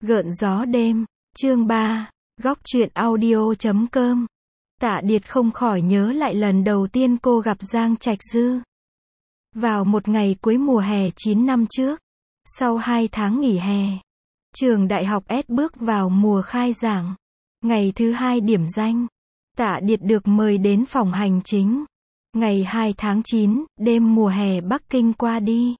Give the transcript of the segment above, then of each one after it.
Gợn gió đêm, chương 3, góc truyện audio.com. Tạ Điệt không khỏi nhớ lại lần đầu tiên cô gặp Giang Trạch Dư. Vào một ngày cuối mùa hè 9 năm trước, sau 2 tháng nghỉ hè, trường đại học S bước vào mùa khai giảng. Ngày thứ 2 điểm danh, Tạ Điệt được mời đến phòng hành chính. Ngày 2 tháng 9, đêm mùa hè Bắc Kinh qua đi.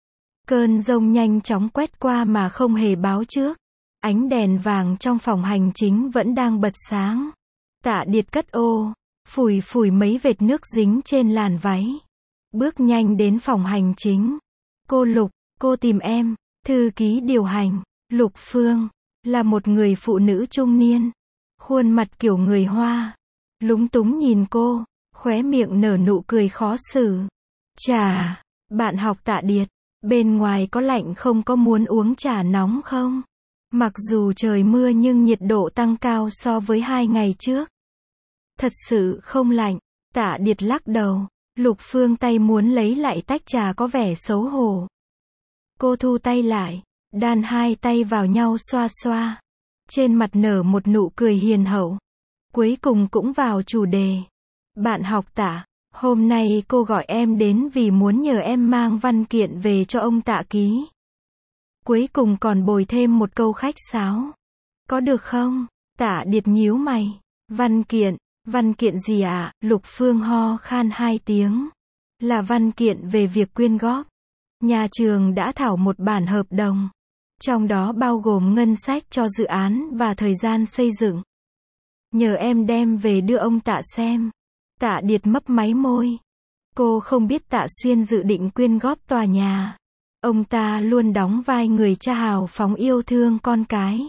Cơn giông nhanh chóng quét qua mà không hề báo trước. Ánh đèn vàng trong phòng hành chính vẫn đang bật sáng. Tạ Điệt cất ô, phủi phủi mấy vệt nước dính trên làn váy. Bước nhanh đến phòng hành chính. Cô Lục, cô tìm em. Thư ký điều hành, Lục Phương, là một người phụ nữ trung niên. Khuôn mặt kiểu người Hoa. Lúng túng nhìn cô, khóe miệng nở nụ cười khó xử. Trà, bạn học Tạ Điệt, bên ngoài có lạnh không, có muốn uống trà nóng không? Mặc dù trời mưa nhưng nhiệt độ tăng cao so với 2 ngày trước. Thật sự không lạnh, Tạ Điệt lắc đầu. Lục Phương tay muốn lấy lại tách trà có vẻ xấu hổ. Cô thu tay lại, đan hai tay vào nhau xoa xoa. Trên mặt nở một nụ cười hiền hậu. Cuối cùng cũng vào chủ đề. Bạn học Tạ, hôm nay cô gọi em đến vì muốn nhờ em mang văn kiện về cho ông Tạ ký. Cuối cùng còn bồi thêm một câu khách sáo. Có được không? Tạ Điệt nhíu mày. Văn kiện gì ạ? Lục Phương ho khan 2 tiếng. Là văn kiện về việc quyên góp. Nhà trường đã thảo một bản hợp đồng. Trong đó bao gồm ngân sách cho dự án và thời gian xây dựng. Nhờ em đem về đưa ông Tạ xem. Tạ Điệt mấp máy môi. Cô không biết Tạ Xuyên dự định quyên góp tòa nhà. Ông ta luôn đóng vai người cha hào phóng yêu thương con cái.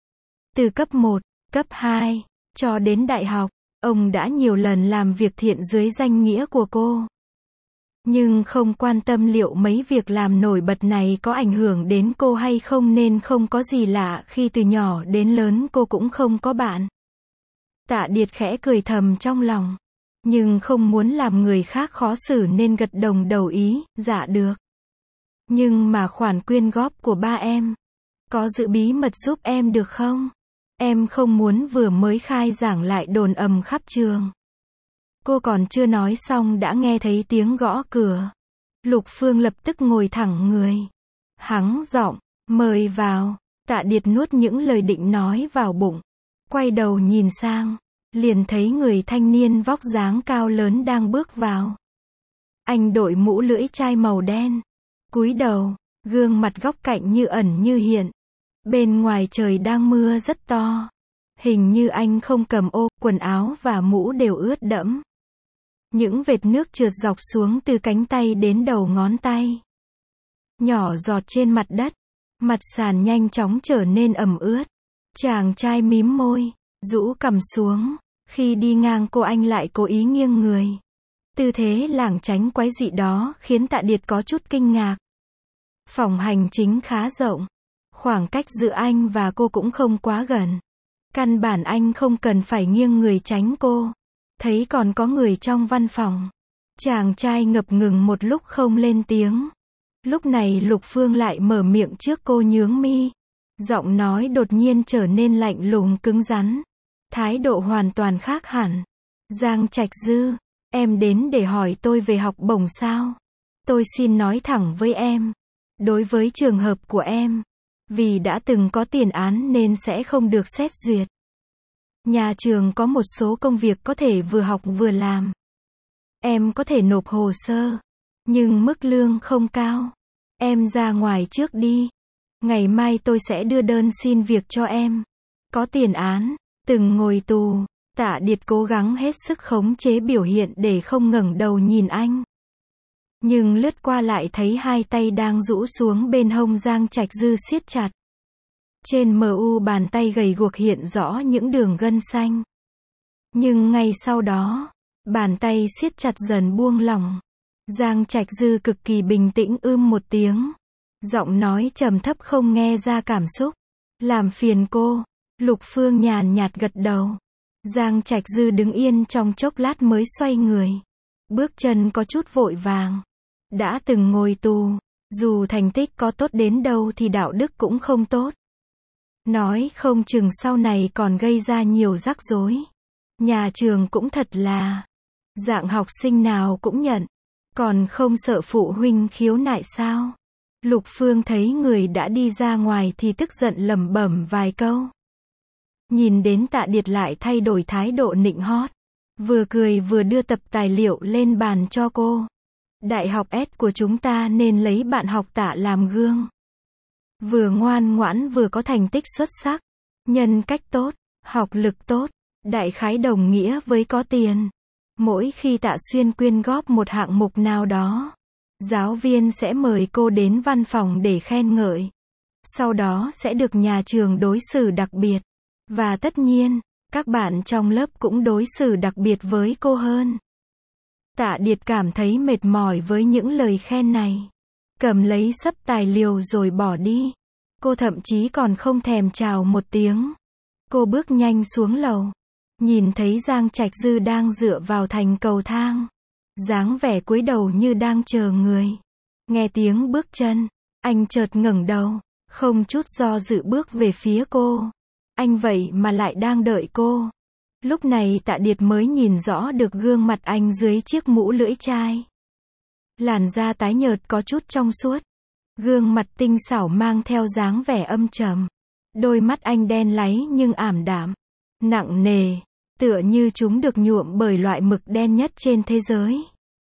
Từ cấp 1, cấp 2, cho đến đại học, ông đã nhiều lần làm việc thiện dưới danh nghĩa của cô. Nhưng không quan tâm liệu mấy việc làm nổi bật này có ảnh hưởng đến cô hay không, nên không có gì lạ khi từ nhỏ đến lớn cô cũng không có bạn. Tạ Điệt khẽ cười thầm trong lòng. Nhưng không muốn làm người khác khó xử nên gật đầu ý, dạ được. Nhưng mà khoản quyên góp của ba em, có giữ bí mật giúp em được không? Em không muốn vừa mới khai giảng lại đồn ầm khắp trường. Cô còn chưa nói xong đã nghe thấy tiếng gõ cửa. Lục Phương lập tức ngồi thẳng người. Hắng giọng, mời vào. Tạ Điệt nuốt những lời định nói vào bụng. Quay đầu nhìn sang, liền thấy người thanh niên vóc dáng cao lớn đang bước vào. Anh đội mũ lưỡi chai màu đen. Cúi đầu, gương mặt góc cạnh như ẩn như hiện. Bên ngoài trời đang mưa rất to. Hình như anh không cầm ô, quần áo và mũ đều ướt đẫm. Những vệt nước trượt dọc xuống từ cánh tay đến đầu ngón tay. Nhỏ giọt trên mặt đất. Mặt sàn nhanh chóng trở nên ẩm ướt. Chàng trai mím môi, rũ cằm xuống. Khi đi ngang cô anh lại cố ý nghiêng người. Tư thế lảng tránh quái dị đó khiến Tạ Điệt có chút kinh ngạc. Phòng hành chính khá rộng. Khoảng cách giữa anh và cô cũng không quá gần. Căn bản anh không cần phải nghiêng người tránh cô. Thấy còn có người trong văn phòng. Chàng trai ngập ngừng một lúc không lên tiếng. Lúc này Lục Phương lại mở miệng trước cô, nhướng mi. Giọng nói đột nhiên trở nên lạnh lùng cứng rắn. Thái độ hoàn toàn khác hẳn. Giang Trạch Dư, em đến để hỏi tôi về học bổng sao? Tôi xin nói thẳng với em. Đối với trường hợp của em, vì đã từng có tiền án nên sẽ không được xét duyệt. Nhà trường có một số công việc có thể vừa học vừa làm. Em có thể nộp hồ sơ, nhưng mức lương không cao. Em ra ngoài trước đi. Ngày mai tôi sẽ đưa đơn xin việc cho em. Có tiền án, từng ngồi tù. Tạ Điệt cố gắng hết sức khống chế biểu hiện để không ngẩng đầu nhìn anh. Nhưng lướt qua lại thấy hai tay đang rũ xuống bên hông Giang Trạch Dư siết chặt. Trên mu bàn tay gầy guộc hiện rõ những đường gân xanh. Nhưng ngay sau đó, bàn tay siết chặt dần buông lỏng. Giang Trạch Dư cực kỳ bình tĩnh một tiếng. Giọng nói trầm thấp không nghe ra cảm xúc. Làm phiền cô. Lục Phương nhàn nhạt gật đầu. Giang Trạch Dư đứng yên trong chốc lát mới xoay người. Bước chân có chút vội vàng. Đã từng ngồi tù, dù thành tích có tốt đến đâu thì đạo đức cũng không tốt. Nói không chừng sau này còn gây ra nhiều rắc rối. Nhà trường cũng thật là, dạng học sinh nào cũng nhận, còn không sợ phụ huynh khiếu nại sao? Lục Phương thấy người đã đi ra ngoài thì tức giận lẩm bẩm vài câu. Nhìn đến Tạ Điệt lại thay đổi thái độ nịnh hót, vừa cười vừa đưa tập tài liệu lên bàn cho cô. Đại học S của chúng ta nên lấy bạn học Tạ làm gương. Vừa ngoan ngoãn vừa có thành tích xuất sắc, nhân cách tốt, học lực tốt, đại khái đồng nghĩa với có tiền. Mỗi khi Tạ Xuyên quyên góp một hạng mục nào đó, giáo viên sẽ mời cô đến văn phòng để khen ngợi. Sau đó sẽ được nhà trường đối xử đặc biệt. Và tất nhiên, các bạn trong lớp cũng đối xử đặc biệt với cô hơn. Tạ Điệt cảm thấy mệt mỏi với những lời khen này. Cầm lấy xấp tài liệu rồi bỏ đi. Cô thậm chí còn không thèm chào một tiếng. Cô bước nhanh xuống lầu. Nhìn thấy Giang Trạch Dư đang dựa vào thành cầu thang. Dáng vẻ cúi đầu như đang chờ người. Nghe tiếng bước chân, anh chợt ngẩng đầu, không chút do dự bước về phía cô. Anh vậy mà lại đang đợi cô. Lúc này Tạ Điệt mới nhìn rõ được gương mặt anh dưới chiếc mũ lưỡi chai. Làn da tái nhợt có chút trong suốt. Gương mặt tinh xảo mang theo dáng vẻ âm trầm. Đôi mắt anh đen láy nhưng ảm đạm, nặng nề, tựa như chúng được nhuộm bởi loại mực đen nhất trên thế giới.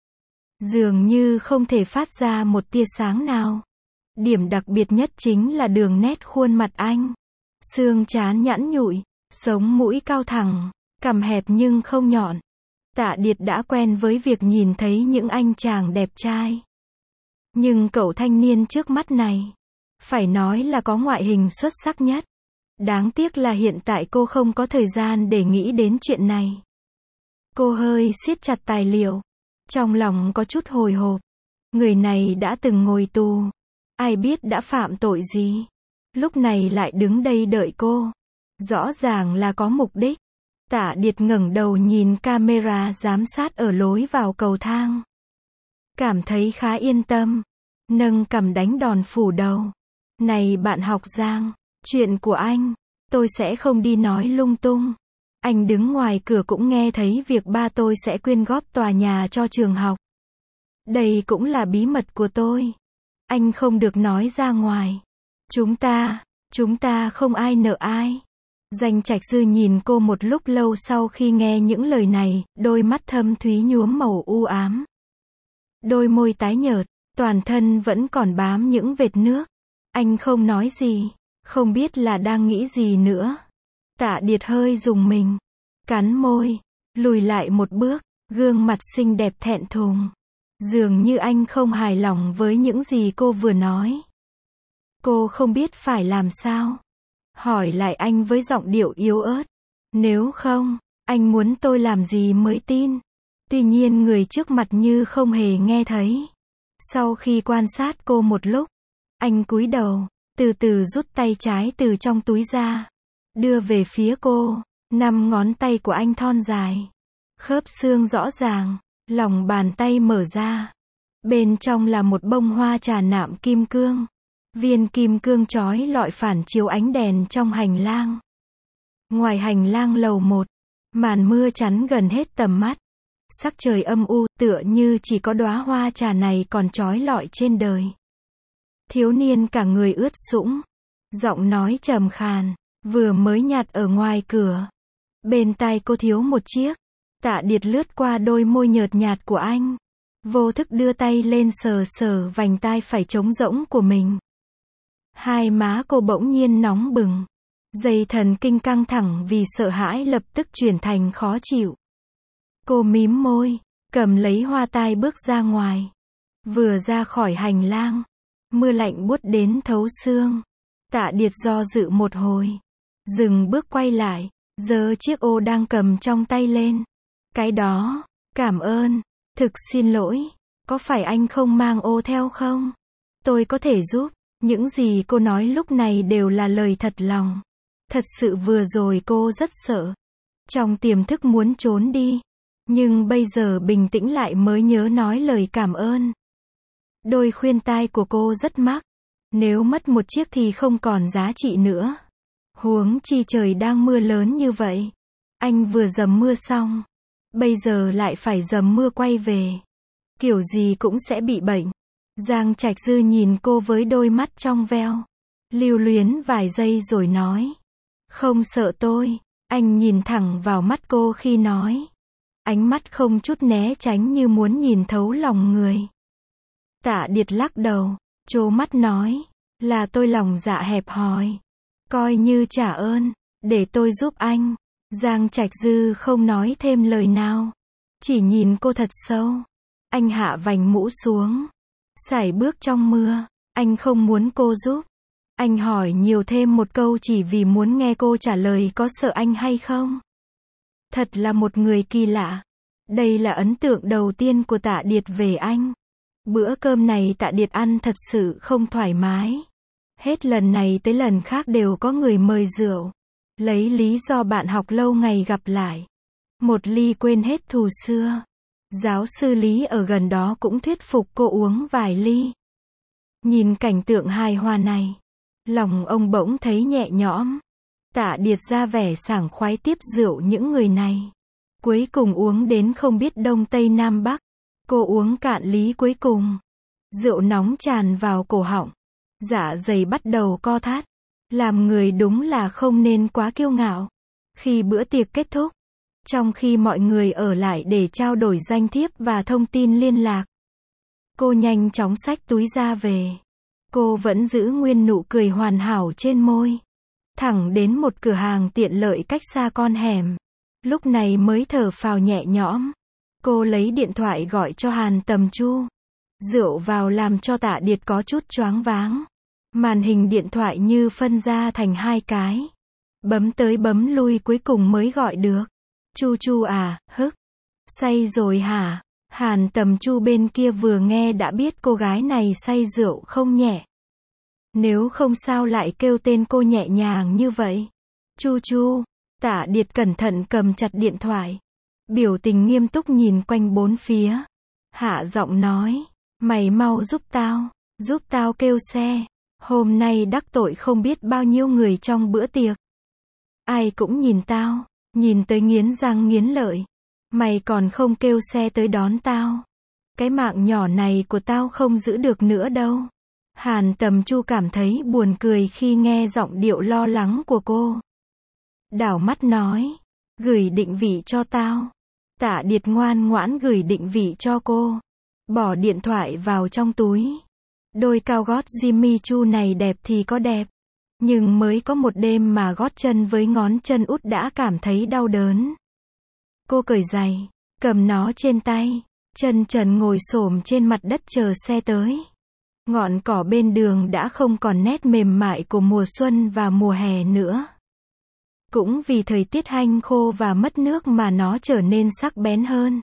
Dường như không thể phát ra một tia sáng nào. Điểm đặc biệt nhất chính là đường nét khuôn mặt anh. Xương trán nhẵn nhụi, sống mũi cao thẳng, cằm hẹp nhưng không nhọn. Tạ Điệt đã quen với việc nhìn thấy những anh chàng đẹp trai. Nhưng cậu thanh niên trước mắt này, phải nói là có ngoại hình xuất sắc nhất. Đáng tiếc là hiện tại cô không có thời gian để nghĩ đến chuyện này. Cô hơi siết chặt tài liệu. Trong lòng có chút hồi hộp. Người này đã từng ngồi tù. Ai biết đã phạm tội gì. Lúc này lại đứng đây đợi cô. Rõ ràng là có mục đích. Tạ Điệt ngẩng đầu nhìn camera giám sát ở lối vào cầu thang. Cảm thấy khá yên tâm. Nâng cằm đánh đòn phủ đầu. Này bạn học Giang, chuyện của anh, tôi sẽ không đi nói lung tung. Anh đứng ngoài cửa cũng nghe thấy việc ba tôi sẽ quyên góp tòa nhà cho trường học. Đây cũng là bí mật của tôi. Anh không được nói ra ngoài. Chúng ta không ai nợ ai. Giang Trạch Dư nhìn cô một lúc lâu sau khi nghe những lời này, đôi mắt thâm thúy nhuốm màu u ám. Đôi môi tái nhợt, toàn thân vẫn còn bám những vệt nước. Anh không nói gì, không biết là đang nghĩ gì nữa. Tạ Điệt hơi rùng mình, cắn môi, lùi lại một bước, gương mặt xinh đẹp thẹn thùng. Dường như anh không hài lòng với những gì cô vừa nói. Cô không biết phải làm sao. Hỏi lại anh với giọng điệu yếu ớt. Nếu không, anh muốn tôi làm gì mới tin. Tuy nhiên người trước mặt như không hề nghe thấy. Sau khi quan sát cô một lúc, anh cúi đầu, từ từ rút tay trái từ trong túi ra, đưa về phía cô. 5 ngón tay của anh thon dài, khớp xương rõ ràng, lòng bàn tay mở ra. Bên trong là một bông hoa trà nạm kim cương. Viên kim cương chói lọi phản chiếu ánh đèn trong hành lang. Ngoài hành lang lầu 1, màn mưa chắn gần hết tầm mắt. Sắc trời âm u, tựa như chỉ có đóa hoa trà này còn chói lọi trên đời. Thiếu niên cả người ướt sũng, giọng nói trầm khàn, vừa mới nhặt ở ngoài cửa. Bên tai cô thiếu một chiếc. Tạ Điệt lướt qua đôi môi nhợt nhạt của anh, vô thức đưa tay lên sờ sờ vành tai phải trống rỗng của mình. Hai má cô bỗng nhiên nóng bừng. Dây thần kinh căng thẳng vì sợ hãi lập tức chuyển thành khó chịu. Cô mím môi, cầm lấy hoa tai bước ra ngoài. Vừa ra khỏi hành lang, mưa lạnh buốt đến thấu xương. Tạ Điệt do dự một hồi, dừng bước quay lại, giơ chiếc ô đang cầm trong tay lên. Cái đó, cảm ơn, thực xin lỗi, có phải anh không mang ô theo không? Tôi có thể giúp. Những gì cô nói lúc này đều là lời thật lòng. Thật sự vừa rồi cô rất sợ. Trong tiềm thức muốn trốn đi. Nhưng bây giờ bình tĩnh lại mới nhớ nói lời cảm ơn. Đôi khuyên tai của cô rất mắc. Nếu mất một chiếc thì không còn giá trị nữa. Huống chi trời đang mưa lớn như vậy. Anh vừa dầm mưa xong, bây giờ lại phải dầm mưa quay về. Kiểu gì cũng sẽ bị bệnh. Giang Trạch Dư nhìn cô với đôi mắt trong veo. Lưu luyến vài giây rồi nói. Không sợ tôi. Anh nhìn thẳng vào mắt cô khi nói. Ánh mắt không chút né tránh như muốn nhìn thấu lòng người. Tạ Điệt lắc đầu, trố mắt nói. Là tôi lòng dạ hẹp hòi. Coi như trả ơn, để tôi giúp anh. Giang Trạch Dư không nói thêm lời nào. Chỉ nhìn cô thật sâu. Anh hạ vành mũ xuống. Sải bước trong mưa. Anh không muốn cô giúp. Anh hỏi nhiều thêm một câu chỉ vì muốn nghe cô trả lời có sợ anh hay không. Thật là một người kỳ lạ. Đây là ấn tượng đầu tiên của Tạ Điệt về anh. Bữa cơm này Tạ Điệt ăn thật sự không thoải mái. Hết lần này tới lần khác đều có người mời rượu. Lấy lý do bạn học lâu ngày gặp lại. Một ly quên hết thù xưa. Giáo sư Lý ở gần đó cũng thuyết phục cô uống vài ly. Nhìn cảnh tượng hài hòa này, lòng ông bỗng thấy nhẹ nhõm. Tạ Điệt ra vẻ sảng khoái tiếp rượu những người này. Cuối cùng uống đến không biết Đông Tây Nam Bắc. Cô uống cạn ly cuối cùng. Rượu nóng tràn vào cổ họng. Dạ dày bắt đầu co thắt. Làm người đúng là không nên quá kiêu ngạo. Khi bữa tiệc kết thúc, trong khi mọi người ở lại để trao đổi danh thiếp và thông tin liên lạc, cô nhanh chóng xách túi ra về. Cô vẫn giữ nguyên nụ cười hoàn hảo trên môi. Thẳng đến một cửa hàng tiện lợi cách xa con hẻm. Lúc này mới thở phào nhẹ nhõm. Cô lấy điện thoại gọi cho Hàn Tầm Chu. Rượu vào làm cho Tạ Điệt có chút choáng váng. Màn hình điện thoại như phân ra thành hai cái. Bấm tới bấm lui cuối cùng mới gọi được. Chu Chu à, hức. Say rồi hả? Hàn Tầm Chu bên kia vừa nghe đã biết cô gái này say rượu không nhẹ. Nếu không sao lại kêu tên cô nhẹ nhàng như vậy. Chu Chu. Tạ Điệt cẩn thận cầm chặt điện thoại. Biểu tình nghiêm túc nhìn quanh bốn phía. Hạ giọng nói. Mày mau giúp tao kêu xe. Hôm nay đắc tội không biết bao nhiêu người trong bữa tiệc. Ai cũng nhìn tao, nhìn tới nghiến răng nghiến lợi. Mày còn không kêu xe tới đón tao. Cái mạng nhỏ này của tao không giữ được nữa đâu. Hàn Tầm Chu cảm thấy buồn cười khi nghe giọng điệu lo lắng của cô. Đảo mắt nói, gửi định vị cho tao. Tạ Điệt ngoan ngoãn gửi định vị cho cô. Bỏ điện thoại vào trong túi. Đôi cao gót Jimmy Choo này đẹp thì có đẹp. Nhưng mới có một đêm mà gót chân với ngón chân út đã cảm thấy đau đớn. Cô cởi giày, cầm nó trên tay, chân trần ngồi xổm trên mặt đất chờ xe tới. Ngọn cỏ bên đường đã không còn nét mềm mại của mùa xuân và mùa hè nữa. Cũng vì thời tiết hanh khô và mất nước mà nó trở nên sắc bén hơn.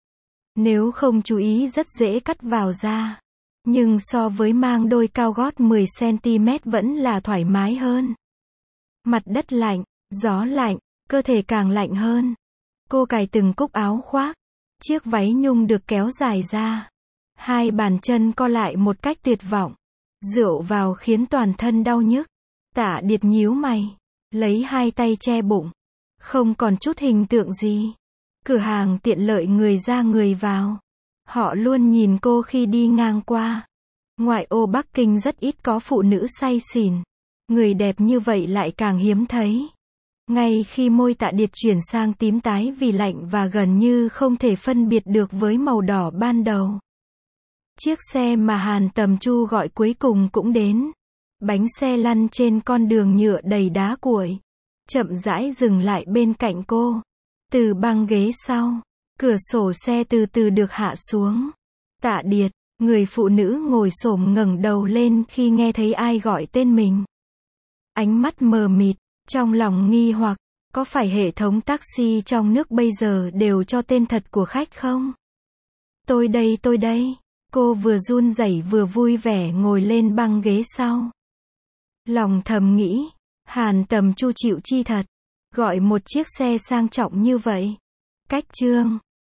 Nếu không chú ý rất dễ cắt vào da. Nhưng so với mang đôi cao gót 10cm vẫn là thoải mái hơn. Mặt đất lạnh, gió lạnh, cơ thể càng lạnh hơn. Cô cài từng cúc áo khoác. Chiếc váy nhung được kéo dài ra. Hai bàn chân co lại một cách tuyệt vọng. Rượu vào khiến toàn thân đau nhức. Tạ Điệt nhíu mày. Lấy hai tay che bụng. Không còn chút hình tượng gì. Cửa hàng tiện lợi người ra người vào. Họ luôn nhìn cô khi đi ngang qua. Ngoại ô Bắc Kinh rất ít có phụ nữ say xỉn. Người đẹp như vậy lại càng hiếm thấy. Ngay khi môi Tạ Điệt chuyển sang tím tái vì lạnh và gần như không thể phân biệt được với màu đỏ ban đầu. Chiếc xe mà Hàn Tầm Chu gọi cuối cùng cũng đến. Bánh xe lăn trên con đường nhựa đầy đá cuội. Chậm rãi dừng lại bên cạnh cô. Từ băng ghế sau, cửa sổ xe từ từ được hạ xuống. Tạ Điệt, người phụ nữ ngồi xổm ngẩng đầu lên khi nghe thấy ai gọi tên mình. Ánh mắt mờ mịt, trong lòng nghi hoặc, có phải hệ thống taxi trong nước bây giờ đều cho tên thật của khách không? Tôi đây. Cô vừa run rẩy vừa vui vẻ ngồi lên băng ghế sau. Lòng thầm nghĩ, Hàn Tầm Chu chịu chi thật, gọi một chiếc xe sang trọng như vậy. Cách trương.